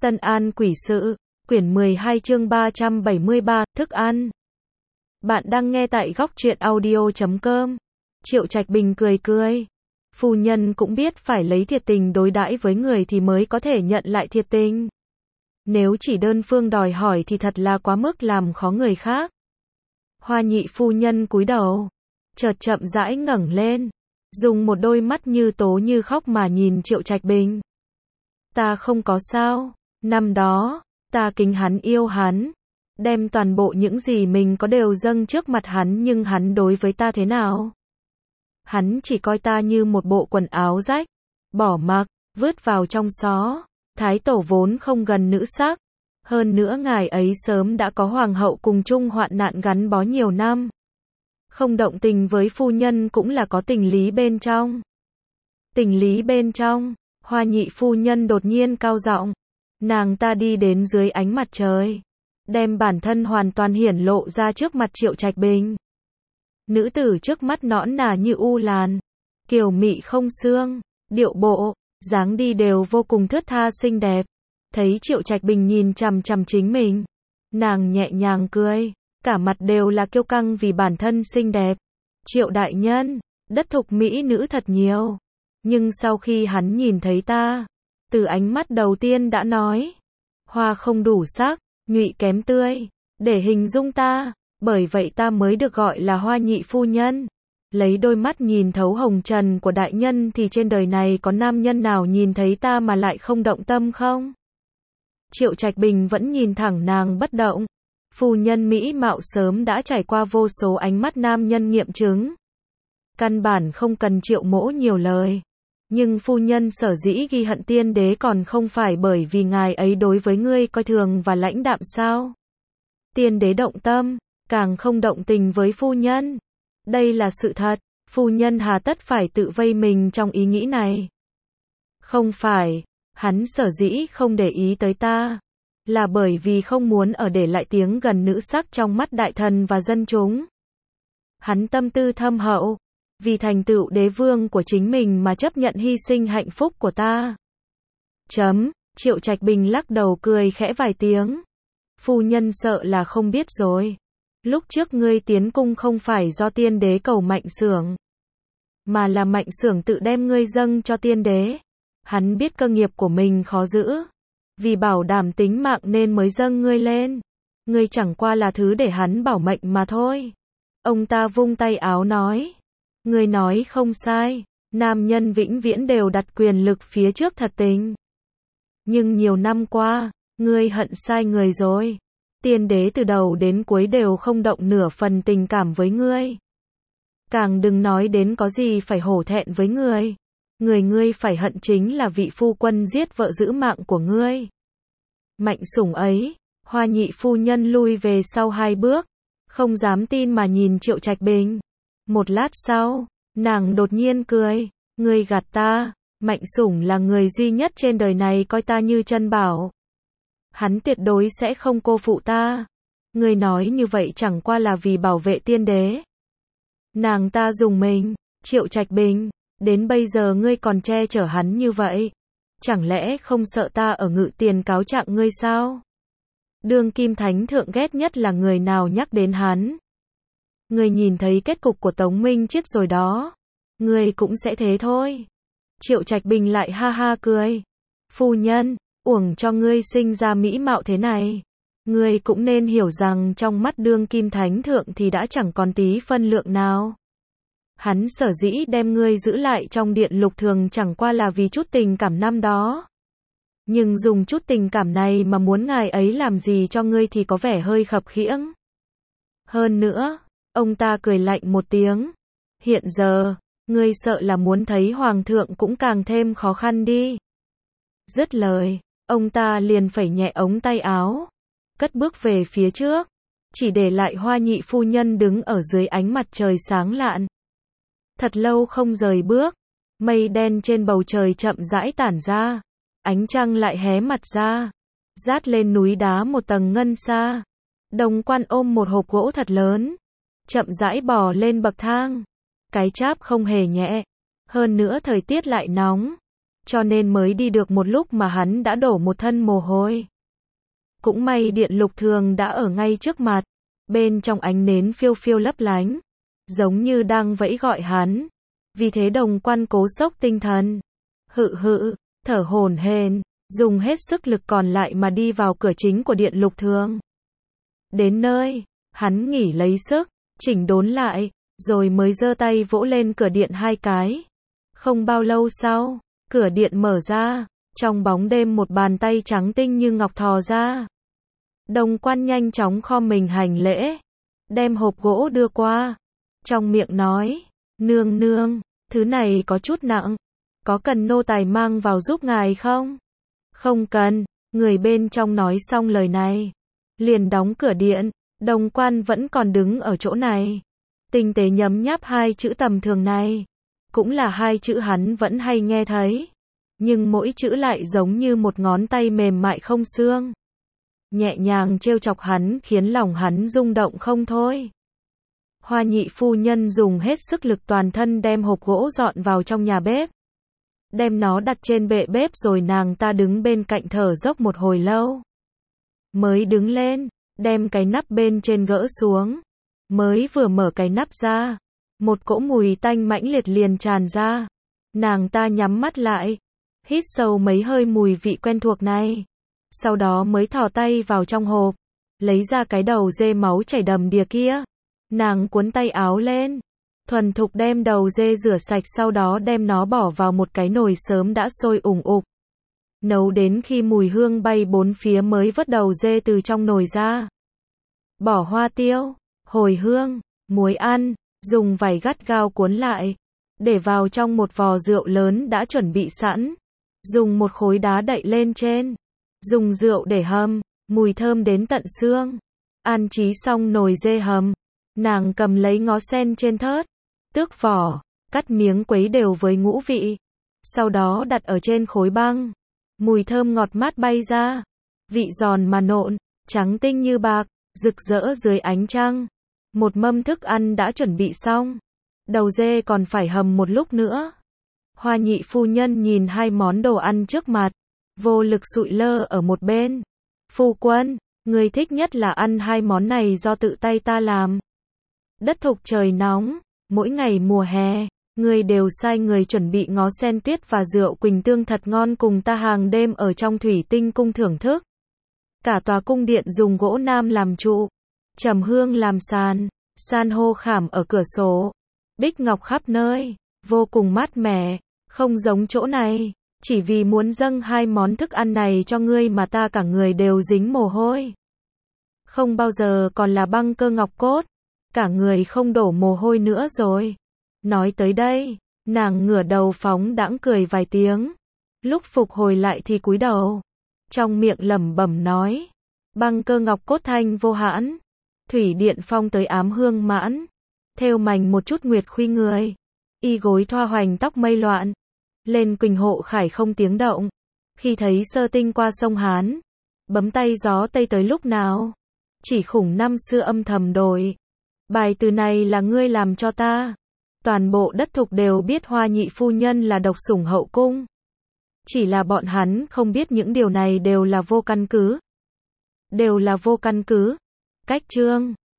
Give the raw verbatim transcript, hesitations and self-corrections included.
Tân An Quỷ Sự, quyển mười hai chương ba trăm bảy mươi ba, thức ăn. Bạn đang nghe tại góc truyện audio chấm com. Triệu Trạch Bình cười cười. Phu nhân cũng biết phải lấy thiệt tình đối đãi với người thì mới có thể nhận lại thiệt tình. Nếu chỉ đơn phương đòi hỏi thì thật là quá mức làm khó người khác. Hoa nhị phu nhân cúi đầu, chợt chậm rãi ngẩng lên, dùng một đôi mắt như tố như khóc mà nhìn Triệu Trạch Bình. Ta không có sao, năm đó, ta kính hắn yêu hắn, đem toàn bộ những gì mình có đều dâng trước mặt hắn, nhưng hắn đối với ta thế nào? Hắn chỉ coi ta như một bộ quần áo rách, bỏ mặc, vứt vào trong xó. Thái tổ vốn không gần nữ sắc, hơn nữa ngài ấy sớm đã có hoàng hậu cùng chung hoạn nạn gắn bó nhiều năm. Không động tình với phu nhân cũng là có tình lý bên trong. Tình lý bên trong, Hoa nhị phu nhân đột nhiên cao giọng. Nàng ta đi đến dưới ánh mặt trời, đem bản thân hoàn toàn hiển lộ ra trước mặt Triệu Trạch Bình. Nữ tử trước mắt nõn nà như u lan, kiều mị không xương, điệu bộ, dáng đi đều vô cùng thướt tha xinh đẹp. Thấy Triệu Trạch Bình nhìn chằm chằm chính mình, nàng nhẹ nhàng cười, cả mặt đều là kiêu căng vì bản thân xinh đẹp. Triệu đại nhân, đất thục mỹ nữ thật nhiều, nhưng sau khi hắn nhìn thấy ta, từ ánh mắt đầu tiên đã nói, hoa không đủ sắc, nhụy kém tươi, để hình dung ta, bởi vậy ta mới được gọi là Hoa nhị phu nhân. Lấy đôi mắt nhìn thấu hồng trần của đại nhân thì trên đời này có nam nhân nào nhìn thấy ta mà lại không động tâm không? Triệu Trạch Bình vẫn nhìn thẳng nàng bất động. Phu nhân mỹ mạo sớm đã trải qua vô số ánh mắt nam nhân nghiệm chứng. Căn bản không cần Triệu mỗ nhiều lời. Nhưng phu nhân sở dĩ ghi hận tiên đế còn không phải bởi vì ngài ấy đối với ngươi coi thường và lãnh đạm sao? Tiên đế động tâm, càng không động tình với phu nhân. Đây là sự thật, phu nhân hà tất phải tự vây mình trong ý nghĩ này. Không phải, hắn sở dĩ không để ý tới ta, là bởi vì không muốn ở để lại tiếng gần nữ sắc trong mắt đại thần và dân chúng. Hắn tâm tư thâm hậu, vì thành tựu đế vương của chính mình mà chấp nhận hy sinh hạnh phúc của ta. Chấm, Triệu Trạch Bình lắc đầu cười khẽ vài tiếng. Phu nhân sợ là không biết rồi. Lúc trước ngươi tiến cung không phải do tiên đế cầu Mạnh Xưởng, mà là Mạnh Xưởng tự đem ngươi dâng cho tiên đế. Hắn biết cơ nghiệp của mình khó giữ, vì bảo đảm tính mạng nên mới dâng ngươi lên. Ngươi chẳng qua là thứ để hắn bảo mệnh mà thôi. Ông ta vung tay áo nói. Ngươi nói không sai, nam nhân vĩnh viễn đều đặt quyền lực phía trước thật tình. Nhưng nhiều năm qua, ngươi hận sai người rồi. Tiên đế từ đầu đến cuối đều không động nửa phần tình cảm với ngươi. Càng đừng nói đến có gì phải hổ thẹn với ngươi. Người ngươi phải hận chính là vị phu quân giết vợ giữ mạng của ngươi. Mạnh Sủng ấy, Hoa nhị phu nhân lui về sau hai bước, không dám tin mà nhìn Triệu Trạch Bình. Một lát sau, nàng đột nhiên cười, ngươi gạt ta, Mạnh Sủng là người duy nhất trên đời này coi ta như chân bảo. Hắn tuyệt đối sẽ không cô phụ ta. Ngươi nói như vậy chẳng qua là vì bảo vệ tiên đế. Nàng ta dùng mình, Triệu Trạch Bình, đến bây giờ ngươi còn che chở hắn như vậy. Chẳng lẽ không sợ ta ở Ngự Tiền cáo trạng ngươi sao? Đương kim thánh thượng ghét nhất là người nào nhắc đến hắn. Ngươi nhìn thấy kết cục của Tống Minh Chiết rồi đó. Ngươi cũng sẽ thế thôi. Triệu Trạch Bình lại ha ha cười. Phu nhân, uổng cho ngươi sinh ra mỹ mạo thế này. Ngươi cũng nên hiểu rằng trong mắt đương kim thánh thượng thì đã chẳng còn tí phân lượng nào. Hắn sở dĩ đem ngươi giữ lại trong điện lục thường chẳng qua là vì chút tình cảm năm đó. Nhưng dùng chút tình cảm này mà muốn ngài ấy làm gì cho ngươi thì có vẻ hơi khập khiễng. Hơn nữa, ông ta cười lạnh một tiếng. Hiện giờ, ngươi sợ là muốn thấy hoàng thượng cũng càng thêm khó khăn đi. Dứt lời, ông ta liền phẩy nhẹ ống tay áo, cất bước về phía trước, chỉ để lại Hoa nhị phu nhân đứng ở dưới ánh mặt trời sáng lạn. Thật lâu không rời bước, mây đen trên bầu trời chậm rãi tản ra, ánh trăng lại hé mặt ra, dát lên núi đá một tầng ngân xa. Đồng Quan ôm một hộp gỗ thật lớn, chậm rãi bò lên bậc thang. Cái cháp không hề nhẹ, hơn nữa thời tiết lại nóng. cho nên mới đi được một lúc mà hắn đã đổ một thân mồ hôi. Cũng may điện lục thường đã ở ngay trước mặt, bên trong ánh nến phiêu phiêu lấp lánh, giống như đang vẫy gọi hắn. Vì thế Đồng Quan cố xốc tinh thần, hự hự, thở hổn hển, dùng hết sức lực còn lại mà đi vào cửa chính của điện lục thường. Đến nơi, hắn nghỉ lấy sức, chỉnh đốn lại, rồi mới giơ tay vỗ lên cửa điện hai cái. Không bao lâu sau, cửa điện mở ra, trong bóng đêm một bàn tay trắng tinh như ngọc thò ra. Đồng Quan nhanh chóng khom mình hành lễ, đem hộp gỗ đưa qua, trong miệng nói, nương nương, thứ này có chút nặng, có cần nô tài mang vào giúp ngài không? Không cần, người bên trong nói xong lời này, liền đóng cửa điện. Đồng Quan vẫn còn đứng ở chỗ này, tinh tế nhấm nháp hai chữ tầm thường này, cũng là hai chữ hắn vẫn hay nghe thấy, nhưng mỗi chữ lại giống như một ngón tay mềm mại không xương, nhẹ nhàng trêu chọc hắn khiến lòng hắn rung động không thôi. Hoa nhị phu nhân dùng hết sức lực toàn thân đem hộp gỗ dọn vào trong nhà bếp, đem nó đặt trên bệ bếp rồi nàng ta đứng bên cạnh thở dốc một hồi lâu, mới đứng lên, đem cái nắp bên trên gỡ xuống, mới vừa mở cái nắp ra, một cỗ mùi tanh mãnh liệt liền tràn ra. Nàng ta nhắm mắt lại, hít sâu mấy hơi mùi vị quen thuộc này, sau đó mới thò tay vào trong hộp, lấy ra cái đầu dê máu chảy đầm đìa kia. Nàng cuốn tay áo lên, thuần thục đem đầu dê rửa sạch, sau đó đem nó bỏ vào một cái nồi sớm đã sôi ủng ục. Nấu đến khi mùi hương bay bốn phía mới vớt đầu dê từ trong nồi ra. Bỏ hoa tiêu, hồi hương, muối ăn, dùng vải gắt gao cuốn lại, để vào trong một vò rượu lớn đã chuẩn bị sẵn. Dùng một khối đá đậy lên trên, dùng rượu để hầm, mùi thơm đến tận xương. An trí xong nồi dê hầm, nàng cầm lấy ngó sen trên thớt, tước vỏ, cắt miếng quấy đều với ngũ vị, sau đó đặt ở trên khối băng. Mùi thơm ngọt mát bay ra, vị giòn mà nộn, trắng tinh như bạc, rực rỡ dưới ánh trăng. Một mâm thức ăn đã chuẩn bị xong, đầu dê còn phải hầm một lúc nữa. Hoa nhị phu nhân nhìn hai món đồ ăn trước mặt, vô lực sụi lơ ở một bên. Phu quân, người thích nhất là ăn hai món này do tự tay ta làm. Đất thục trời nóng, mỗi ngày mùa hè, người đều sai người chuẩn bị ngó sen tuyết và rượu quỳnh tương thật ngon cùng ta hàng đêm ở trong thủy tinh cung thưởng thức. Cả tòa cung điện dùng gỗ nam làm trụ, trầm hương làm sàn, san hô khảm ở cửa sổ, bích ngọc khắp nơi, vô cùng mát mẻ, không giống chỗ này. Chỉ vì muốn dâng hai món thức ăn này cho ngươi mà ta cả người đều dính mồ hôi. Không bao giờ còn là băng cơ ngọc cốt, cả người không đổ mồ hôi nữa rồi. Nói tới đây, nàng ngửa đầu phóng đãng cười vài tiếng, lúc phục hồi lại thì cúi đầu, trong miệng lẩm bẩm nói, băng cơ ngọc cốt thanh vô hãn, thủy điện phong tới ám hương mãn, thêu mành một chút nguyệt khuy người, y gối thoa hoành tóc mây loạn, lên quỳnh hộ khải không tiếng động, khi thấy sơ tinh qua sông Hán, bấm tay gió tây tới lúc nào, chỉ khủng năm xưa âm thầm đổi, bài từ này là ngươi làm cho ta. Toàn bộ đất thục đều biết Hoa nhị phu nhân là độc sủng hậu cung. Chỉ là bọn hắn không biết những điều này đều là vô căn cứ. Đều là vô căn cứ. Cách chương